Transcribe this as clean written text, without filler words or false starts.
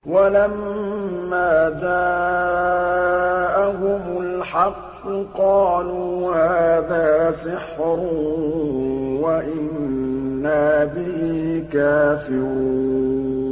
وَلَمَّا جَاءَهُمُ الْحَقُّ قَالُوا هَٰذَا سِحْرٌ وَإِنَّا بِهِ كَافِرُونَ